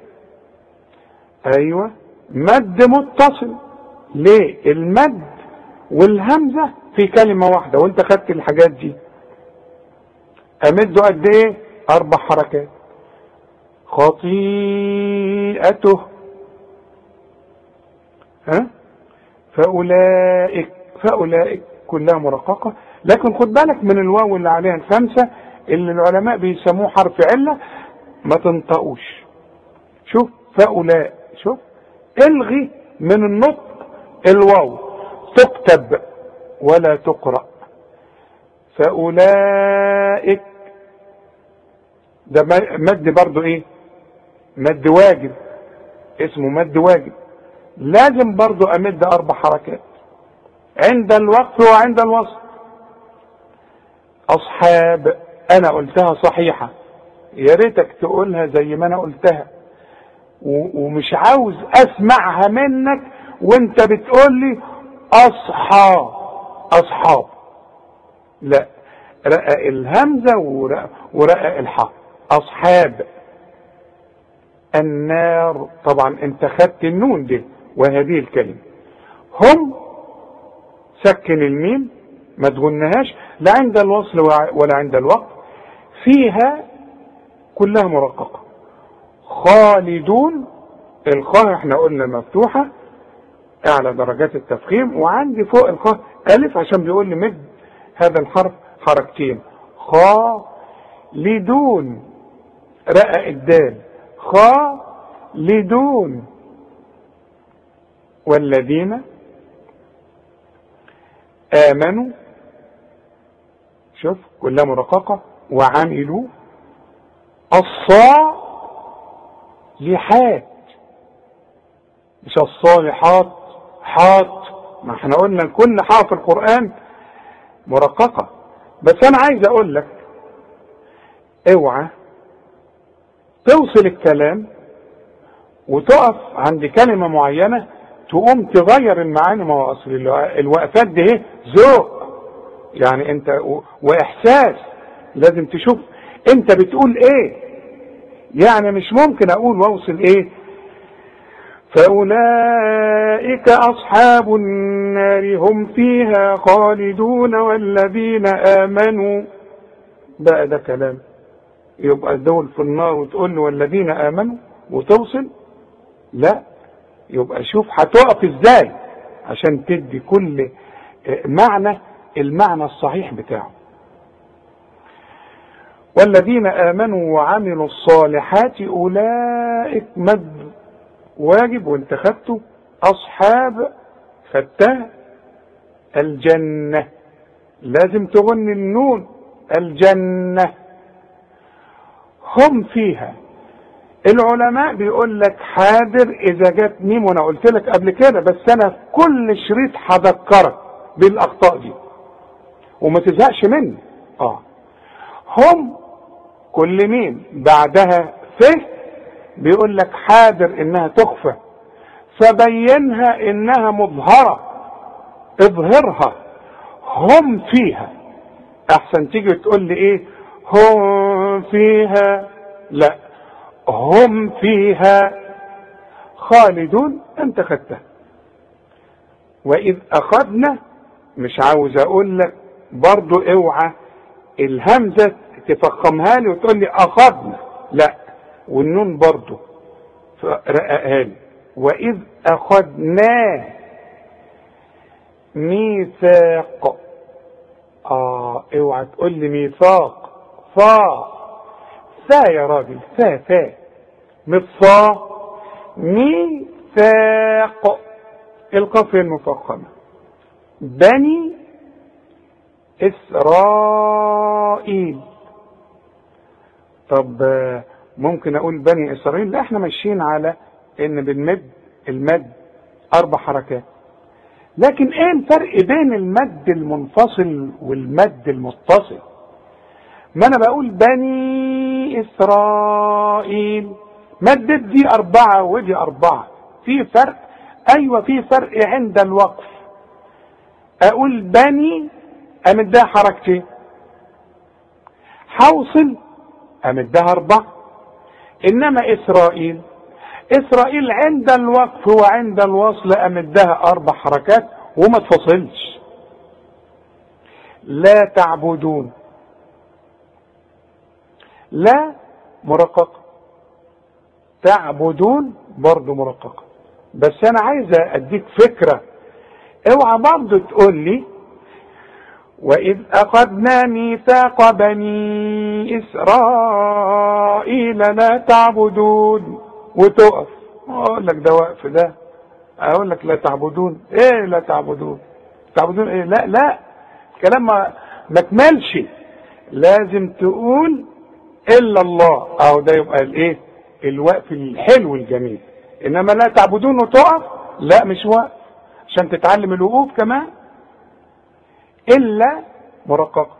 ايوه مد متصل. ليه؟ المد والهمزة في كلمة واحدة، وانت خدت الحاجات دي. امده قد ايه؟ 4 حركات. خطيئته فأولئك كلها مرققة. لكن خد بالك من الواو اللي عليها الخمسة اللي العلماء بيسموه حرف علة، ما تنطقوش. شوف فأولئك، شوف الغي من النطق الواو، تكتب ولا تقرأ. فأولئك ده مد برضو ايه؟ مد واجب، اسمه مد واجب. لازم برضو امد 4 حركات عند الوقف وعند الوصل. اصحاب انا قلتها صحيحة، يا ريتك تقولها زي ما انا قلتها، ومش عاوز اسمعها منك وانت بتقول لي اصحاب. لا، رقق الهمزة ورقق الحاء. اصحاب النار، طبعا انت خدت النون دي وهذه الكلمة. هم سكن الميم ما تغنهاش لا عند الوصل ولا عند الوقف، فيها كلها مرققة. خالدون، الخاء احنا قلنا مفتوحة اعلى درجات التفخيم، وعندي فوق الخاء الف عشان بيقول لي مد هذا الحرف حركتين. خالدون، رقق الدال. خالدون. والذين آمنوا، شوف كلها مرققة. وعملوا الصالحات، مش الصالحات حات، ما احنا قلنا كل حاء في القرآن مرققة. بس انا عايز اقول لك اوعى توصل الكلام وتقف عند كلمة معينة تقوم تغير المعاني. ما هو اصل الوقفات دي ايه؟ ذوق يعني، انت واحساس. لازم تشوف انت بتقول ايه. يعني مش ممكن اقول واوصل ايه فأولئك أصحاب النار هم فيها خالدون والذين آمنوا، بقى ده كلام يبقى دول في النار وتقول له والذين آمنوا وتوصل؟ لا، يبقى شوف هتقف ازاي عشان تدي كل معنى المعنى الصحيح بتاعه. والذين آمنوا وعملوا الصالحات أولئك مد واجب وانت خدته. أصحاب خدتها. الجنة لازم تغني النون. الجنة هم فيها. العلماء بيقول لك حاضر اذا جت ميم، وانا قلت لك قبل كده، بس انا كل شريط هذكرك بالاخطاء دي وما تزهقش مني. هم كل ميم بعدها ف بيقول لك حاضر انها تخفى، فبينها انها مظهرة، اظهرها. هم فيها، احسن تيجي تقول لي ايه هم فيها، لا، هم فيها خالدون، انت خدتها. واذ اخذنا، مش عاوز اقول لك برضو اوعى الهمزة تفخمها لي وتقول لي اخذنا، لا، والنون برضو رققها لي. واذ اخذنا ميثاق، اوعى تقول لي ميثاق، فا يا راجل، فا مصا، ميثاق، القافية المفخمة. بني إسرائيل. طب ممكن أقول بني إسرائيل؟ لا، احنا ماشيين على إن بنمد المد 4 حركات. لكن ايه الفرق بين المد المنفصل والمد المتصل؟ ما انا بقول بني اسرائيل، مدت دي 4 ودي 4، في فرق؟ ايوه في فرق عند الوقف. اقول بني امدها حركتين، حوصل امدها 4. انما اسرائيل عند الوقف وعند الوصل امدها 4 حركات وما تفصلش. لا تعبدون، لا مرققة، تعبدون برضو مرققة. بس انا عايز اديك فكرة، اوعى برضو تقول لي واذ اخذنا ميثاق بني اسرائيل لا تعبدون وتقف. اقول لك ده وقف، ده اقول لك لا تعبدون ايه، لا تعبدون ايه، لا الكلام ما كملش، لازم تقول الا الله، او ده يبقى الايه الوقف الحلو الجميل. انما لا تعبدون وتقف، لا مش وقف، عشان تتعلم الوقوف كمان. الا مرققه،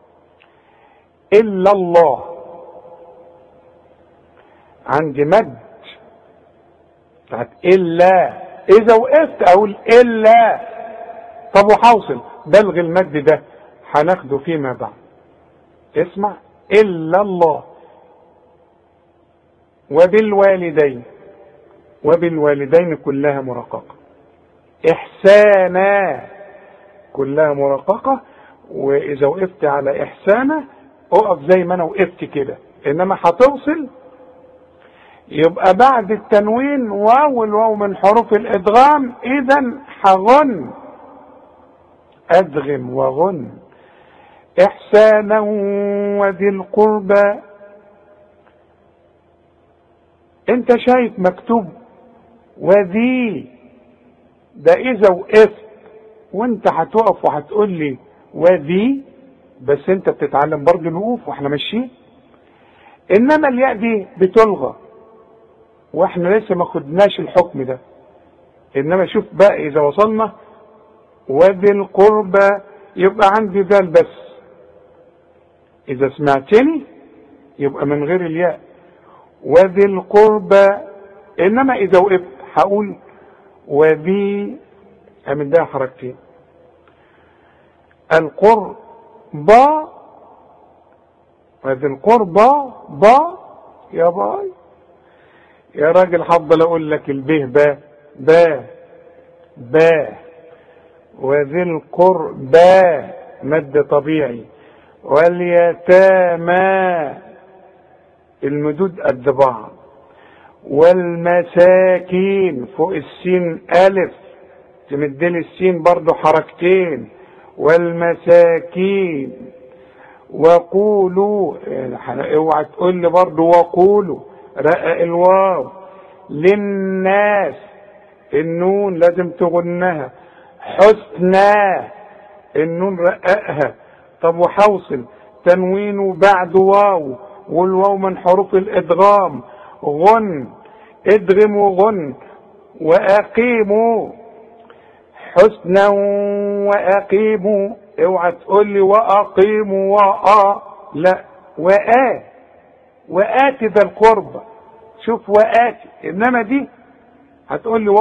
الا الله عندي مد بتاعت الا، اذا وقفت اقول الا. طب وحوصل بلغ المد ده هناخده فيما بعد. اسمع، الا الله. وبالوالدين كلها مرققه. احسانا كلها مرققه، واذا وقفت على احسانا اقف زي ما انا وقفت كده. انما هتوصل يبقى بعد التنوين واو، الواو من حروف الادغام، اذا هغن، ادغم وغن. احسانا وذي القربى، انت شايف مكتوب وذي، ده اذا وقفت، وانت هتقف وهتقول لي وذي، بس انت بتتعلم برضه الوقوف واحنا ماشيين. انما الياء دي بتلغى واحنا لسه ما خدناش الحكم ده. انما شوف بقى اذا وصلنا وذي القربى يبقى عندي ذال بس، اذا سمعتني يبقى من غير الياء وذي القربى. انما اذا وقفت هقول وذي، امدها حركتين. القربى، وذي القربى، يا باي يا راجل، هفضل اقول لك البه با. وذي القربى مد طبيعي. واليتامى المدود قد بعض. والمساكين فوق السين الف، تمدلي السين برضو حركتين. والمساكين. وقولوا، اوعى تقول لي برضو وقولوا، رقق الواو. للناس النون لازم تغنها. حسنى النون رققها. طب وحوصل تنوين بعد واو، والواو من حروف الادغام، غن، ادغموا غن. وأقيموا حسنا وأقيموا، اوعى تقول لي وأقيموا لا، وآتي ذا القربى، شوف وآتي، إنما دي هتقول لي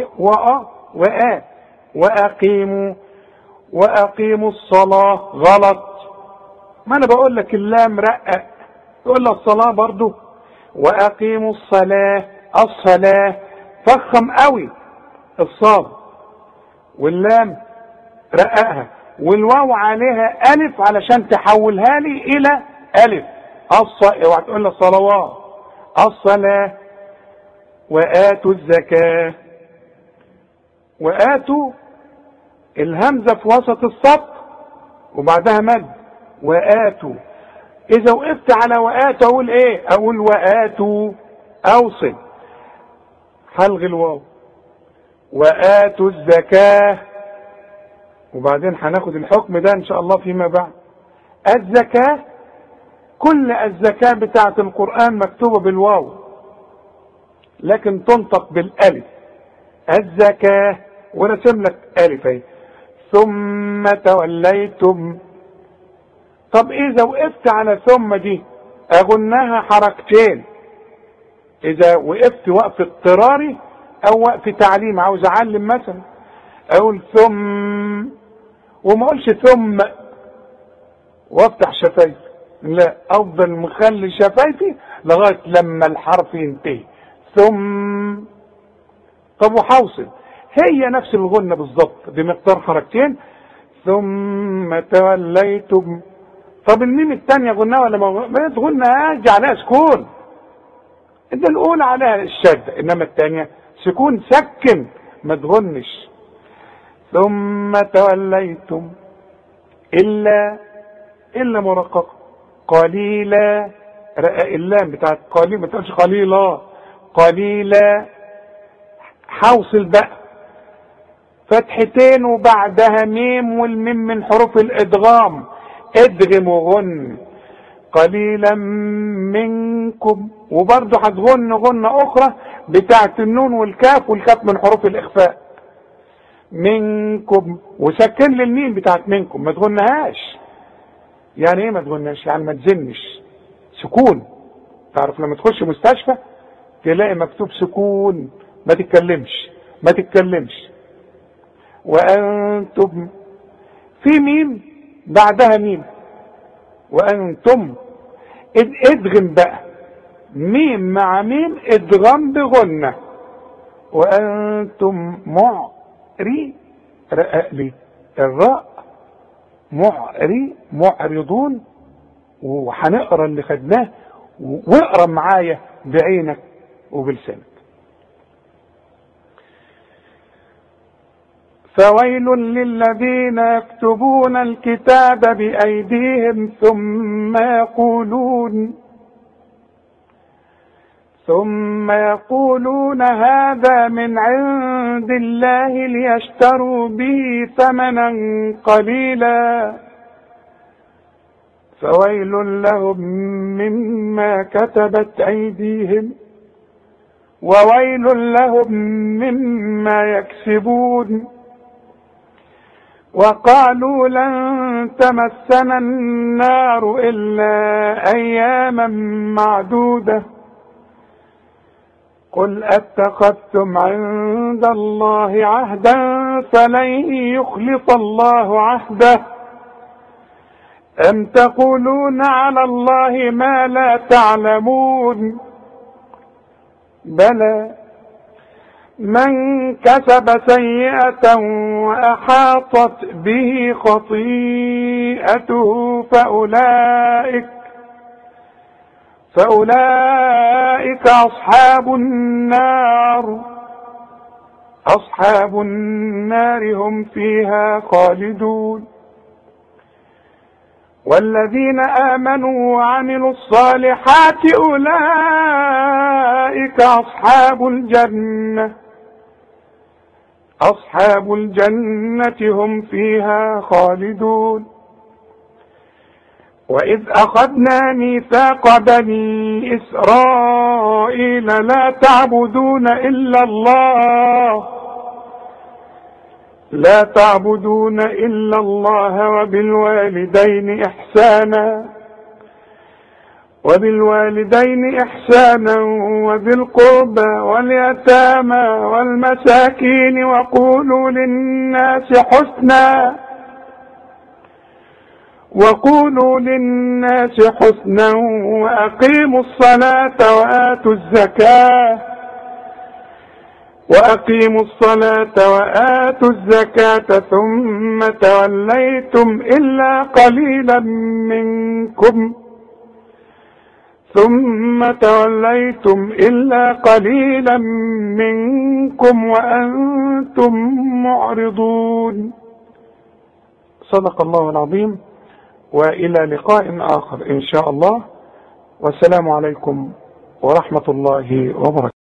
وأقيموا الصلاة، غلط. ما أنا بقول لك اللام رقق، تقول لي الصلاة برضو. وأقيموا الصلاة فخم قوي الصاد، واللام رققها، والواو عليها ألف علشان تحولها لي إلى ألف. اوعى تقول لي الصلوات، الصلاة. وآتوا الزكاة، وآتوا الهمزة في وسط السطر وبعدها مد، وآتوا. إذا وقفت على وآتوا أقول إيه؟ أقول وآتوا، أوصل، هلغي الواو. وآتوا الزكاة، وبعدين هناخد الحكم ده إن شاء الله فيما بعد. الزكاة، كل الزكاة بتاعة القرآن مكتوبة بالواو لكن تنطق بالألف. الزكاة، ورسم لك ألف اهي. ثم توليتم. طب إذا وقفت على ثم دي أغناها حركتين، إذا وقفت وقف اضطراري أو وقف تعليم، عاوز أعلم مثلا، أقول ثم، وما أقولش ثم وافتح شفايفي، لا، أفضل مخلي شفايفي لغاية لما الحرف ينتهي. ثم. طب وحوصل، هي نفس الغنة بالظبط بمقدار حركتين. ثم توليتم. طب الميم الثانية غناها ولا ما تغناهاش؟ عليها سكون. ده الأولى عليها الشدة، إنما الثانية سكون، سكن ما تغنش. ثم توليتم إلا مرققة، قليلا، رقق اللام بتاعت قليل، ما تقولش قليلا، قليلا. حوصل بقى، فتحتين وبعدها ميم، والميم من حروف الادغام، ادغم وغن. قليلا منكم، وبرضه هتغن غنة اخرى بتاعت النون والكاف، والكاف من حروف الاخفاء. منكم، وسكن لي الميم بتاعت منكم، ما تغنهاش. يعني ايه ما تغنهاش؟ يعني ما تزنش، سكون. تعرف لما تخش مستشفى تلاقي مكتوب سكون، ما تتكلمش. وأنتم، في ميم بعدها ميم، وأنتم. ادغم بقى، ميم مع ميم ادغم بغنة. وأنتم رقق لي الراء، معرضون. وهنقرا اللي خدناه، واقرا معايا بعينك وبلسانك. فويل للذين يكتبون الكتاب بأيديهم ثم يقولون هذا من عند الله ليشتروا به ثمنا قليلا. فويل لهم مما كتبت أيديهم وويل لهم مما يكسبون. وقالوا لن تمسنا النار إلا أياما معدودة قل أتخذتم عند الله عهدا فلن يخلف الله عهده أم تقولون على الله ما لا تعلمون. بلى من كسب سيئة وأحاطت به خطيئته فأولئك أصحاب النار هم فيها خالدون. والذين آمنوا وعملوا الصالحات أولئك أصحاب الجنة هم فيها خالدون. وإذ أخذنا ميثاق بني إسرائيل لا تعبدون إلا الله وبالوالدين إحسانا وذي القربى واليتامى والمساكين وقولوا للناس حسنا وأقيموا الصلاة وآتوا الزكاة ثم توليتم إلا قليلا منكم وأنتم معرضون. صدق الله العظيم، وإلى لقاء آخر إن شاء الله، والسلام عليكم ورحمة الله وبركاته.